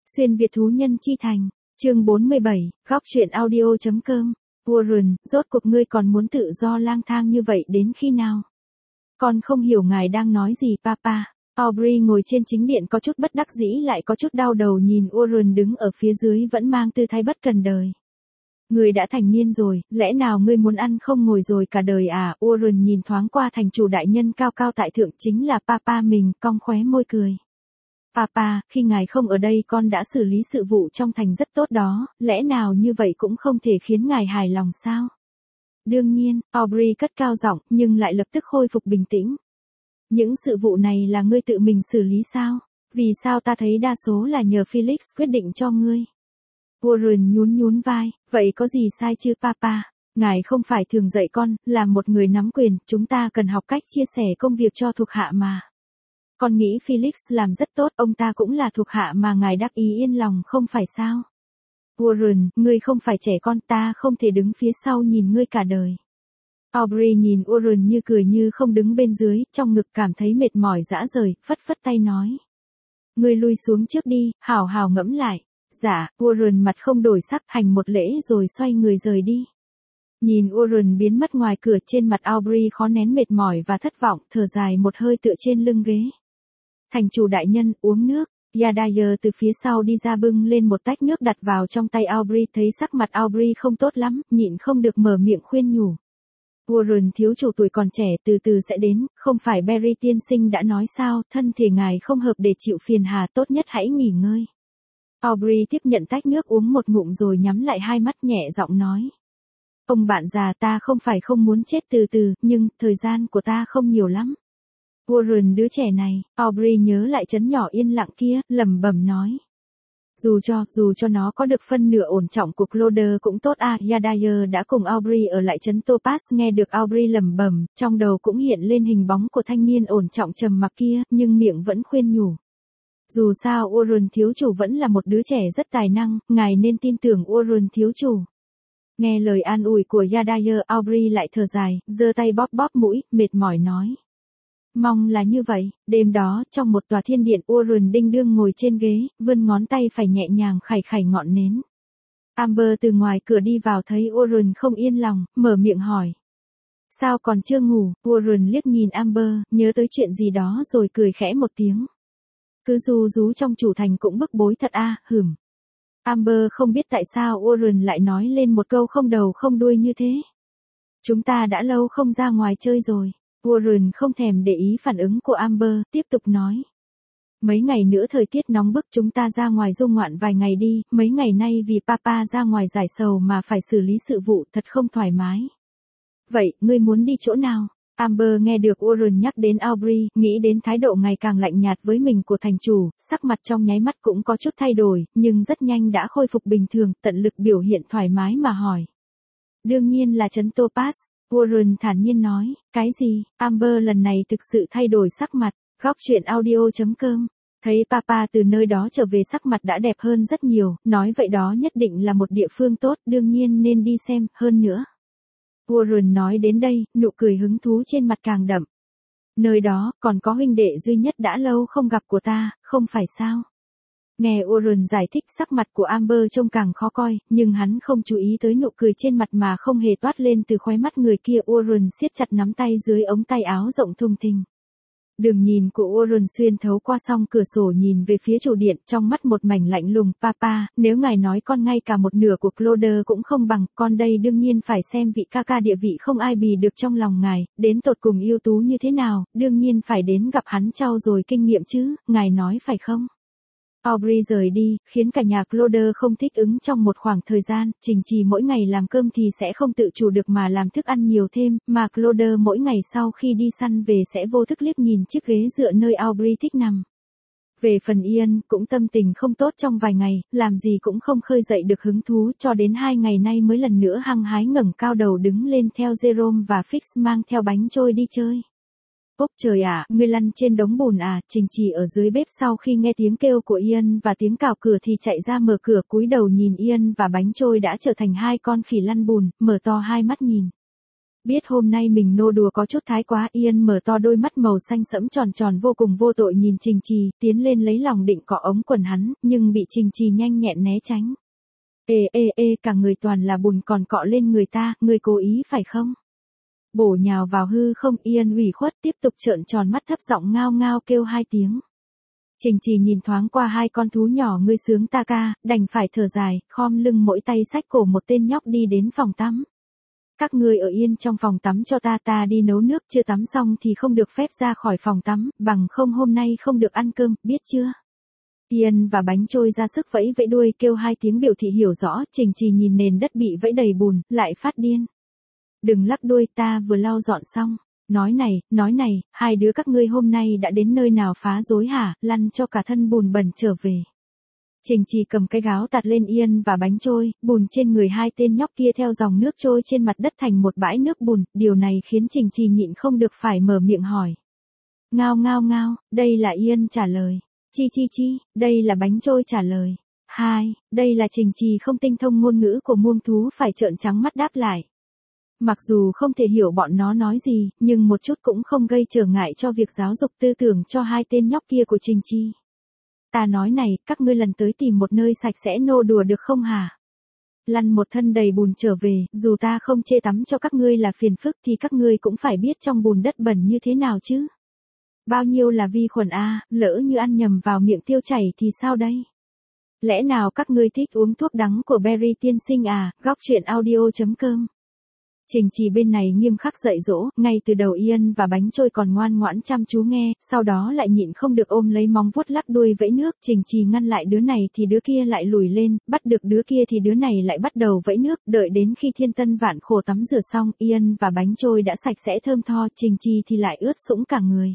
Xuyên Việt thú nhân chi thành, chương 47, góc truyện audio.com. Warren, rốt cuộc ngươi còn muốn tự do lang thang như vậy đến khi nào? Con không hiểu ngài đang nói gì papa. Aubrey ngồi trên chính điện có chút bất đắc dĩ lại có chút đau đầu nhìn Warren đứng ở phía dưới vẫn mang tư thái bất cần đời. Ngươi đã thành niên rồi, lẽ nào ngươi muốn ăn không ngồi rồi cả đời à? Warren nhìn thoáng qua thành chủ đại nhân cao cao tại thượng chính là papa mình, cong khóe môi cười. Papa, khi ngài không ở đây con đã xử lý sự vụ trong thành rất tốt đó, lẽ nào như vậy cũng không thể khiến ngài hài lòng sao? Đương nhiên, Aubrey cất cao giọng nhưng lại lập tức khôi phục bình tĩnh. Những sự vụ này là ngươi tự mình xử lý sao? Vì sao ta thấy đa số là nhờ Felix quyết định cho ngươi? Warren nhún vai, vậy có gì sai chứ papa? Ngài không phải thường dạy con, là một người nắm quyền, chúng ta cần học cách chia sẻ công việc cho thuộc hạ mà. Con nghĩ Felix làm rất tốt, ông ta cũng là thuộc hạ mà ngài đắc ý yên lòng không phải sao? Warren, ngươi không phải trẻ con, ta không thể đứng phía sau nhìn ngươi cả đời. Aubrey nhìn Warren như cười như không đứng bên dưới, trong ngực cảm thấy mệt mỏi rã rời, phất phất tay nói. Ngươi lui xuống trước đi, hảo hảo ngẫm lại. Dạ, Warren mặt không đổi sắc, hành một lễ rồi xoay người rời đi. Nhìn Warren biến mất ngoài cửa, trên mặt Aubrey khó nén mệt mỏi và thất vọng, thở dài một hơi tựa trên lưng ghế. Thành chủ đại nhân, uống nước. Yadair từ phía sau đi ra bưng lên một tách nước đặt vào trong tay Aubrey, thấy sắc mặt Aubrey không tốt lắm, nhịn không được mở miệng khuyên nhủ. Warren thiếu chủ tuổi còn trẻ từ từ sẽ đến, không phải Barry tiên sinh đã nói sao, thân thể ngài không hợp để chịu phiền hà, tốt nhất hãy nghỉ ngơi. Aubrey tiếp nhận tách nước uống một ngụm rồi nhắm lại hai mắt nhẹ giọng nói. Ông bạn già, ta không phải không muốn chết từ từ, nhưng thời gian của ta không nhiều lắm. Warren đứa trẻ này, Aubrey nhớ lại trấn nhỏ yên lặng kia, lẩm bẩm nói. Dù cho nó có được phân nửa ổn trọng của Cloder cũng tốt à. Yadair đã cùng Aubrey ở lại trấn Topaz, nghe được Aubrey lẩm bẩm, trong đầu cũng hiện lên hình bóng của thanh niên ổn trọng trầm mặc kia, nhưng miệng vẫn khuyên nhủ. Dù sao Warren thiếu chủ vẫn là một đứa trẻ rất tài năng, ngài nên tin tưởng Warren thiếu chủ. Nghe lời an ủi của Yadair, Aubrey lại thở dài, giơ tay bóp bóp mũi, mệt mỏi nói. Mong là như vậy. Đêm đó, trong một tòa thiên điện, Warren đinh đương ngồi trên ghế, vươn ngón tay phải nhẹ nhàng khải ngọn nến. Amber từ ngoài cửa đi vào thấy Warren không yên lòng, mở miệng hỏi. Sao còn chưa ngủ? Warren liếc nhìn Amber, nhớ tới chuyện gì đó rồi cười khẽ một tiếng. Cứ rú trong chủ thành cũng bức bối thật a, hửm. Amber không biết tại sao Warren lại nói lên một câu không đầu không đuôi như thế. Chúng ta đã lâu không ra ngoài chơi rồi. Warren không thèm để ý phản ứng của Amber, tiếp tục nói. Mấy ngày nữa thời tiết nóng bức, chúng ta ra ngoài du ngoạn vài ngày đi, mấy ngày nay vì papa ra ngoài giải sầu mà phải xử lý sự vụ, thật không thoải mái. Vậy, ngươi muốn đi chỗ nào? Amber nghe được Warren nhắc đến Aubrey, nghĩ đến thái độ ngày càng lạnh nhạt với mình của thành chủ, sắc mặt trong nháy mắt cũng có chút thay đổi, nhưng rất nhanh đã khôi phục bình thường, tận lực biểu hiện thoải mái mà hỏi. Đương nhiên là trấn Topaz. Warren thản nhiên nói, cái gì? Amber lần này thực sự thay đổi sắc mặt, góc truyện audio.com. Thấy papa từ nơi đó trở về sắc mặt đã đẹp hơn rất nhiều, nói vậy đó nhất định là một địa phương tốt, đương nhiên nên đi xem, hơn nữa. Warren nói đến đây, nụ cười hứng thú trên mặt càng đậm. Nơi đó, còn có huynh đệ duy nhất đã lâu không gặp của ta, không phải sao? Nghe Warren giải thích, sắc mặt của Amber trông càng khó coi, nhưng hắn không chú ý tới nụ cười trên mặt mà không hề toát lên từ khóe mắt người kia. Warren siết chặt nắm tay dưới ống tay áo rộng thùng thình. Đường nhìn của Warren xuyên thấu qua song cửa sổ nhìn về phía chủ điện, trong mắt một mảnh lạnh lùng. Papa, nếu ngài nói con ngay cả một nửa của Cloder cũng không bằng, con đây đương nhiên phải xem vị ca ca địa vị không ai bì được trong lòng ngài, đến tột cùng ưu tú như thế nào, đương nhiên phải đến gặp hắn trau dồi kinh nghiệm chứ, ngài nói phải không? Aubrey rời đi, khiến cả nhà Cloder không thích ứng trong một khoảng thời gian, Trình Trì mỗi ngày làm cơm thì sẽ không tự chủ được mà làm thức ăn nhiều thêm, mà Cloder mỗi ngày sau khi đi săn về sẽ vô thức liếc nhìn chiếc ghế dựa nơi Aubrey thích nằm. Về phần Ian, cũng tâm tình không tốt trong vài ngày, làm gì cũng không khơi dậy được hứng thú, cho đến 2 ngày nay mới lần nữa hăng hái ngẩng cao đầu đứng lên theo Jerome và Fix mang theo bánh trôi đi chơi. Ốc trời ạ, ngươi lăn trên đống bùn à? Trình Trì ở dưới bếp sau khi nghe tiếng kêu của Ian và tiếng cào cửa thì chạy ra mở cửa, cúi đầu nhìn Ian và bánh trôi đã trở thành hai con khỉ lăn bùn, mở to hai mắt nhìn. Biết hôm nay mình nô đùa có chút thái quá, Ian mở to đôi mắt màu xanh sẫm tròn tròn vô cùng vô tội nhìn Trình Trì, tiến lên lấy lòng định cọ ống quần hắn, nhưng bị Trình Trì nhanh nhẹn né tránh. Ê, cả người toàn là bùn còn cọ lên người ta, ngươi cố ý phải không? Bổ nhào vào hư không, Ian ủy khuất tiếp tục trợn tròn mắt thấp giọng ngao ngao kêu 2 tiếng. Trình Trì nhìn thoáng qua 2 con thú nhỏ ngươi sướng ta ca, đành phải thở dài, khom lưng mỗi tay xách cổ một tên nhóc đi đến phòng tắm. Các ngươi ở yên trong phòng tắm cho ta đi nấu nước, chưa tắm xong thì không được phép ra khỏi phòng tắm, bằng không hôm nay không được ăn cơm, biết chưa? Ian và bánh trôi ra sức vẫy vẫy đuôi kêu 2 tiếng biểu thị hiểu rõ, Trình Trì nhìn nền đất bị vẫy đầy bùn, lại phát điên. Đừng lắc đuôi, ta vừa lau dọn xong. Nói này, 2 đứa các ngươi hôm nay đã đến nơi nào phá rối hả, lăn cho cả thân bùn bẩn trở về. Trình Trì cầm cái gáo tạt lên Ian và bánh trôi, bùn trên người 2 tên nhóc kia theo dòng nước trôi trên mặt đất thành một bãi nước bùn, điều này khiến Trình Trì nhịn không được phải mở miệng hỏi. Ngao, đây là Ian trả lời. Chi, đây là bánh trôi trả lời. 2, đây là Trình Trì không tinh thông ngôn ngữ của muông thú phải trợn trắng mắt đáp lại. Mặc dù không thể hiểu bọn nó nói gì, nhưng một chút cũng không gây trở ngại cho việc giáo dục tư tưởng cho 2 tên nhóc kia của Trình Trì. Ta nói này, các ngươi lần tới tìm một nơi sạch sẽ nô đùa được không hả? Lăn một thân đầy bùn trở về, dù ta không chê tắm cho các ngươi là phiền phức thì các ngươi cũng phải biết trong bùn đất bẩn như thế nào chứ. Bao nhiêu là vi khuẩn a, lỡ như ăn nhầm vào miệng tiêu chảy thì sao đây? Lẽ nào các ngươi thích uống thuốc đắng của Berry tiên sinh à? Góc truyện audio.com. Trình Trì bên này nghiêm khắc dạy dỗ, ngay từ đầu Ian và bánh trôi còn ngoan ngoãn chăm chú nghe, sau đó lại nhịn không được ôm lấy móng vuốt lắc đuôi vẫy nước, Trình Trì ngăn lại đứa này thì đứa kia lại lùi lên, bắt được đứa kia thì đứa này lại bắt đầu vẫy nước, đợi đến khi thiên tân vạn khổ tắm rửa xong, Ian và bánh trôi đã sạch sẽ thơm tho, Trình Trì thì lại ướt sũng cả người.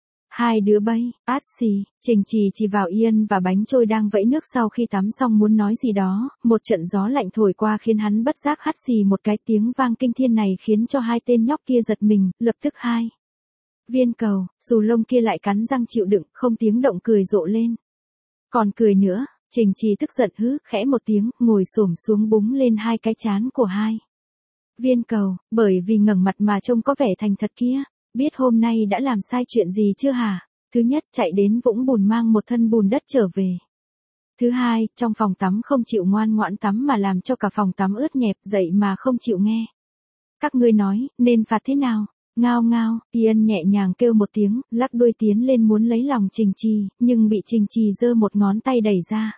2 đứa bay, át xì, Trình Trì chỉ vào Ian và bánh trôi đang vẫy nước sau khi tắm xong muốn nói gì đó, một trận gió lạnh thổi qua khiến hắn bất giác hắt xì một cái, tiếng vang kinh thiên này khiến cho 2 tên nhóc kia giật mình, lập tức 2 viên cầu, dù lông kia lại cắn răng chịu đựng, không tiếng động cười rộ lên. Còn cười nữa, Trình Trì tức giận hứ, khẽ một tiếng, ngồi xổm xuống búng lên 2 cái trán của 2 viên cầu, bởi vì ngẩng mặt mà trông có vẻ thành thật kia. Biết hôm nay đã làm sai chuyện gì chưa hả? Thứ nhất, chạy đến vũng bùn mang một thân bùn đất trở về. Thứ hai, trong phòng tắm không chịu ngoan ngoãn tắm mà làm cho cả phòng tắm ướt nhẹp, dậy mà không chịu nghe. Các ngươi nói, nên phạt thế nào? Ngao, Ian nhẹ nhàng kêu một tiếng, lắc đuôi tiến lên muốn lấy lòng Trình Trì, nhưng bị Trình Trì giơ một ngón tay đẩy ra.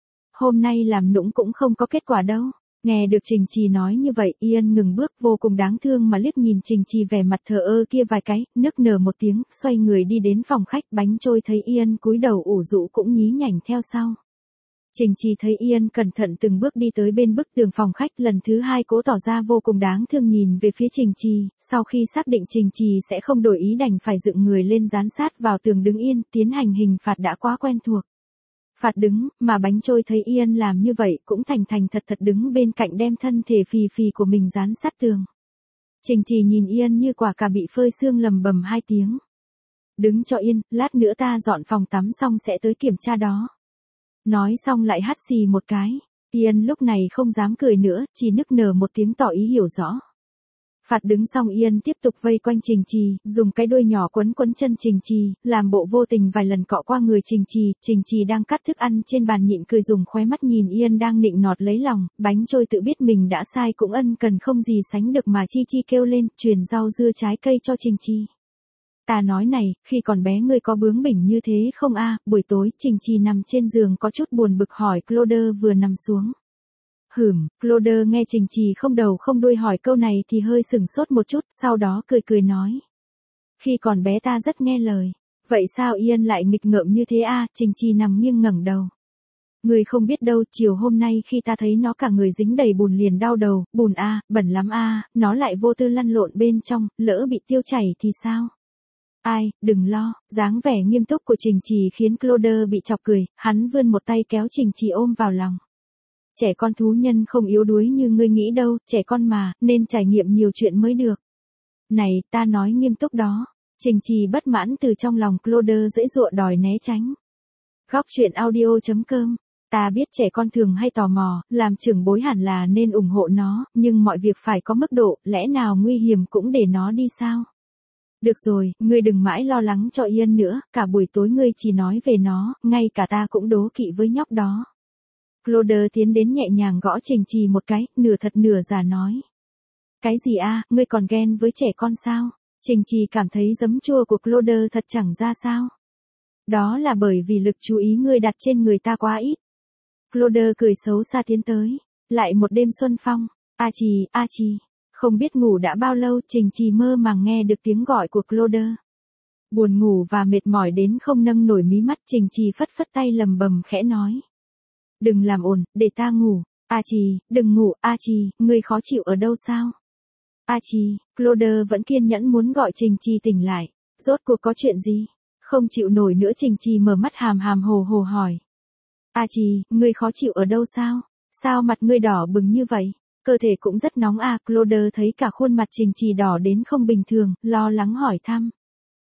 Hôm nay làm nũng cũng không có kết quả đâu. Nghe được Trình Trì nói như vậy, Ian ngừng bước vô cùng đáng thương mà liếc nhìn Trình Trì vẻ mặt thờ ơ kia vài cái, nức nở một tiếng, xoay người đi đến phòng khách, bánh trôi thấy Ian cúi đầu ủ rũ cũng nhí nhảnh theo sau. Trình Trì thấy Ian cẩn thận từng bước đi tới bên bức tường phòng khách, lần thứ 2 cố tỏ ra vô cùng đáng thương nhìn về phía Trình Trì, sau khi xác định Trình Trì sẽ không đổi ý đành phải dựng người lên dán sát vào tường đứng yên, tiến hành hình phạt đã quá quen thuộc. Phạt đứng, mà bánh trôi thấy Ian làm như vậy cũng thành thật đứng bên cạnh đem thân thể phì phì của mình dán sát tường. Trình Trì nhìn Ian như quả cà bị phơi sương lầm bầm 2 tiếng. Đứng cho yên, lát nữa ta dọn phòng tắm xong sẽ tới kiểm tra đó. Nói xong lại hắt xì một cái. Ian lúc này không dám cười nữa, chỉ nức nở một tiếng tỏ ý hiểu rõ. Phạt đứng xong Ian tiếp tục vây quanh Trình Trì, dùng cái đuôi nhỏ quấn chân Trình Trì, làm bộ vô tình vài lần cọ qua người Trình Trì đang cắt thức ăn trên bàn nhịn cười dùng khóe mắt nhìn Ian đang nịnh nọt lấy lòng, bánh trôi tự biết mình đã sai cũng ân cần không gì sánh được mà chi kêu lên, truyền rau dưa trái cây cho Trình Trì. Ta nói này, khi còn bé ngươi có bướng bỉnh như thế không a? Buổi tối, Trình Trì nằm trên giường có chút buồn bực hỏi Claude vừa nằm xuống. Claude nghe Trình Trì không đầu không đuôi hỏi câu này thì hơi sửng sốt một chút, sau đó cười nói. Khi còn bé ta rất nghe lời. Vậy sao Ian lại nghịch ngợm như thế a? Trình Trì nằm nghiêng ngẩng đầu. Ngươi không biết đâu, chiều hôm nay khi ta thấy nó cả người dính đầy bùn liền đau đầu, bùn a, bẩn lắm a, nó lại vô tư lăn lộn bên trong, lỡ bị tiêu chảy thì sao? Ai, đừng lo, dáng vẻ nghiêm túc của Trình Trì khiến Claude bị chọc cười, hắn vươn một tay kéo Trình Trì ôm vào lòng. Trẻ con thú nhân không yếu đuối như ngươi nghĩ đâu, trẻ con mà, nên trải nghiệm nhiều chuyện mới được. Này, ta nói nghiêm túc đó. Trình Trì bất mãn từ trong lòng Claude dễ dụa đòi né tránh. Góc truyện audio.com Ta biết trẻ con thường hay tò mò, làm trưởng bối hẳn là nên ủng hộ nó, nhưng mọi việc phải có mức độ, lẽ nào nguy hiểm cũng để nó đi sao? Được rồi, ngươi đừng mãi lo lắng cho Ian nữa, cả buổi tối ngươi chỉ nói về nó, ngay cả ta cũng đố kỵ với nhóc đó. Claude tiến đến nhẹ nhàng gõ Trình Trì một cái, nửa thật nửa giả nói. Cái gì a, ngươi còn ghen với trẻ con sao? Trình Trì cảm thấy giấm chua của Claude thật chẳng ra sao. Đó là bởi vì lực chú ý ngươi đặt trên người ta quá ít. Claude cười xấu xa tiến tới. Lại một đêm xuân phong. A Trì. Không biết ngủ đã bao lâu, Trình Trì mơ màng nghe được tiếng gọi của Claude. Buồn ngủ và mệt mỏi đến không nâng nổi mí mắt, Trình Trì phất phất tay lầm bầm khẽ nói. Đừng làm ồn, để ta ngủ. A Trì, đừng ngủ, A Trì, ngươi khó chịu ở đâu sao? A Trì, Claude vẫn kiên nhẫn muốn gọi Trình Trì tỉnh lại. Rốt cuộc có chuyện gì? Không chịu nổi nữa, Trình Trì mở mắt hàm hàm hồ hồ hỏi. A Trì, ngươi khó chịu ở đâu sao? Sao mặt ngươi đỏ bừng như vậy? Cơ thể cũng rất nóng à, Claude thấy cả khuôn mặt Trình Trì đỏ đến không bình thường, lo lắng hỏi thăm.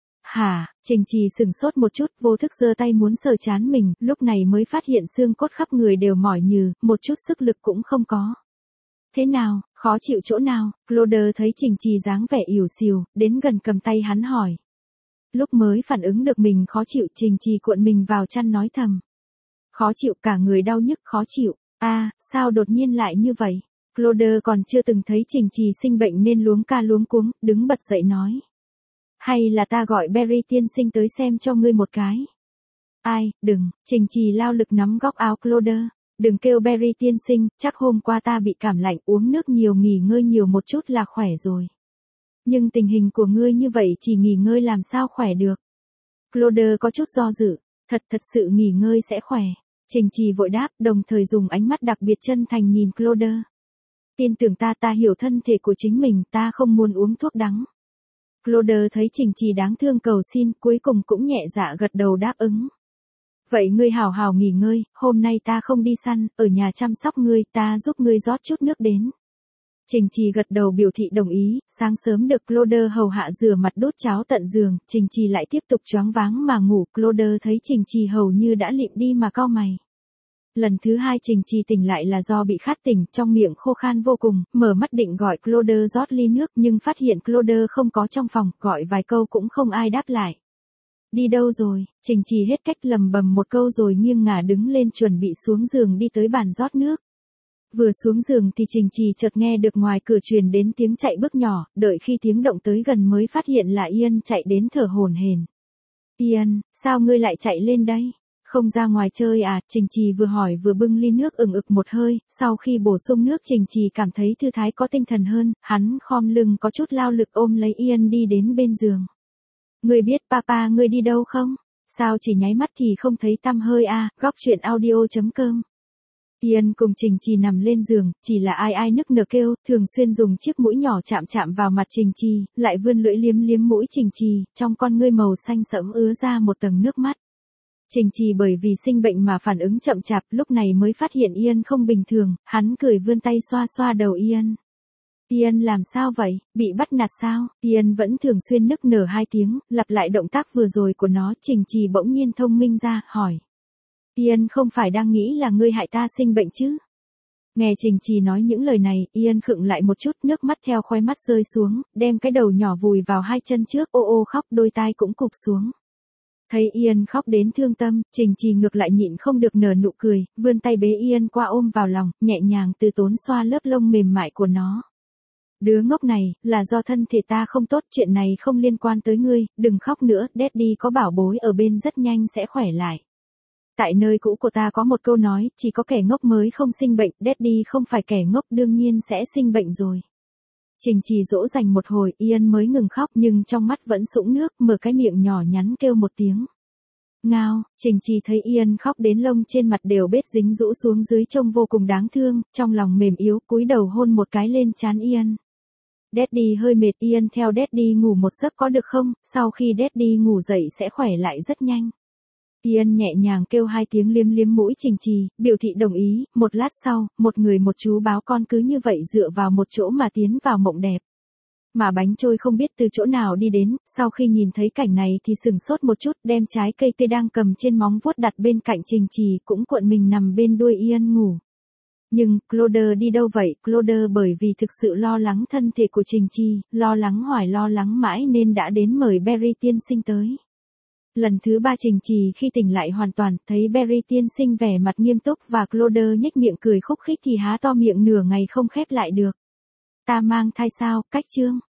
Hả, Trình Trì sửng sốt một chút, vô thức giơ tay muốn sờ trán mình, lúc này mới phát hiện xương cốt khắp người đều mỏi nhừ, một chút sức lực cũng không có. Thế nào, khó chịu chỗ nào? Claude thấy Trình Trì dáng vẻ ỉu xìu, đến gần cầm tay hắn hỏi. Lúc mới phản ứng được mình khó chịu, Trình Trì cuộn mình vào chăn nói thầm. Khó chịu, cả người đau nhức, khó chịu. Sao đột nhiên lại như vậy? Claude còn chưa từng thấy Trình Trì sinh bệnh nên luống ca luống cuống, đứng bật dậy nói. Hay là ta gọi Barry tiên sinh tới xem cho ngươi một cái? Ai, đừng, Trình Trì lao lực nắm góc áo Claude. Đừng kêu Barry tiên sinh, chắc hôm qua ta bị cảm lạnh, uống nước nhiều, nghỉ ngơi nhiều một chút là khỏe rồi. Nhưng tình hình của ngươi như vậy chỉ nghỉ ngơi làm sao khỏe được? Claude có chút do dự, thật sự nghỉ ngơi sẽ khỏe. Trình Trì vội đáp, đồng thời dùng ánh mắt đặc biệt chân thành nhìn Claude. Tin tưởng ta hiểu thân thể của chính mình, ta không muốn uống thuốc đắng. Claude thấy Trình Trì đáng thương cầu xin, cuối cùng cũng nhẹ dạ gật đầu đáp ứng. Vậy ngươi hào hào nghỉ ngơi, hôm nay ta không đi săn, ở nhà chăm sóc ngươi, ta giúp ngươi rót chút nước đến. Trình Trì gật đầu biểu thị đồng ý, sáng sớm được Claude hầu hạ rửa mặt đút cháo tận giường, Trình Trì lại tiếp tục choáng váng mà ngủ, Claude thấy Trình Trì hầu như đã lịm đi mà cau mày. Lần thứ hai Trình Trì tỉnh lại là do bị khát tỉnh, trong miệng khô khan vô cùng, mở mắt định gọi Claude rót ly nước nhưng phát hiện Claude không có trong phòng, gọi vài câu cũng không ai đáp lại. Đi đâu rồi? Trình Trì hết cách lầm bầm một câu rồi nghiêng ngả đứng lên chuẩn bị xuống giường đi tới bàn rót nước. Vừa xuống giường thì Trình Trì chợt nghe được ngoài cửa truyền đến tiếng chạy bước nhỏ, đợi khi tiếng động tới gần mới phát hiện là Ian chạy đến thở hổn hển. Ian, sao ngươi lại chạy lên đây? Không ra ngoài chơi à? Trình Trì vừa hỏi vừa bưng ly nước ừng ực một hơi, sau khi bổ sung nước Trình Trì cảm thấy thư thái có tinh thần hơn, hắn khom lưng có chút lao lực ôm lấy Ian đi đến bên giường. Ngươi biết papa ngươi đi đâu không? Sao chỉ nháy mắt thì không thấy tăm hơi à? Góc truyện audio.com. Ian cùng Trình Trì nằm lên giường, chỉ là ai nức nở kêu, thường xuyên dùng chiếc mũi nhỏ chạm vào mặt Trình Trì, lại vươn lưỡi liếm mũi Trình Trì, trong con ngươi màu xanh sẫm ứa ra một tầng nước mắt. Trình Trì bởi vì sinh bệnh mà phản ứng chậm chạp, lúc này mới phát hiện Ian không bình thường, hắn cười vươn tay xoa đầu Ian. Ian làm sao vậy, bị bắt nạt sao? Ian vẫn thường xuyên nức nở 2 tiếng, lặp lại động tác vừa rồi của nó, Trình Trì bỗng nhiên thông minh ra, hỏi. Ian không phải đang nghĩ là ngươi hại ta sinh bệnh chứ? Nghe Trình Trì nói những lời này, Ian khựng lại một chút, nước mắt theo khóe mắt rơi xuống, đem cái đầu nhỏ vùi vào 2 chân trước, ô khóc, đôi tai cũng cụp xuống. Thấy Ian khóc đến thương tâm, Trình Trì ngược lại nhịn không được nở nụ cười, vươn tay bế Ian qua ôm vào lòng, nhẹ nhàng từ tốn xoa lớp lông mềm mại của nó. Đứa ngốc này, là do thân thể ta không tốt, chuyện này không liên quan tới ngươi, đừng khóc nữa, Daddy có bảo bối ở bên rất nhanh sẽ khỏe lại. Tại nơi cũ của ta có một câu nói, chỉ có kẻ ngốc mới không sinh bệnh, Daddy không phải kẻ ngốc đương nhiên sẽ sinh bệnh rồi. Trình Trì dỗ dành một hồi, Ian mới ngừng khóc nhưng trong mắt vẫn sũng nước, mở cái miệng nhỏ nhắn kêu một tiếng. Ngao, Trình Trì thấy Ian khóc đến lông trên mặt đều bết dính rũ xuống dưới trông vô cùng đáng thương, trong lòng mềm yếu, cúi đầu hôn một cái lên trán Ian. Daddy hơi mệt, Ian theo Daddy ngủ một giấc có được không, sau khi Daddy ngủ dậy sẽ khỏe lại rất nhanh. Ian nhẹ nhàng kêu 2 tiếng liếm mũi Trình Trì, biểu thị đồng ý, một lát sau, một người một chú báo con cứ như vậy dựa vào một chỗ mà tiến vào mộng đẹp. Mà bánh trôi không biết từ chỗ nào đi đến, sau khi nhìn thấy cảnh này thì sửng sốt một chút, đem trái cây tê đang cầm trên móng vuốt đặt bên cạnh Trình Trì, cũng cuộn mình nằm bên đuôi Ian ngủ. Nhưng, Claude đi đâu vậy? Claude bởi vì thực sự lo lắng thân thể của Trình Trì, lo lắng hoài lo lắng mãi nên đã đến mời Barry tiên sinh tới. Lần thứ 3 Trình Trì khi tỉnh lại hoàn toàn, thấy Barry tiên sinh vẻ mặt nghiêm túc và Claude nhếch miệng cười khúc khích thì há to miệng nửa ngày không khép lại được. Ta mang thai sao? Cách chương.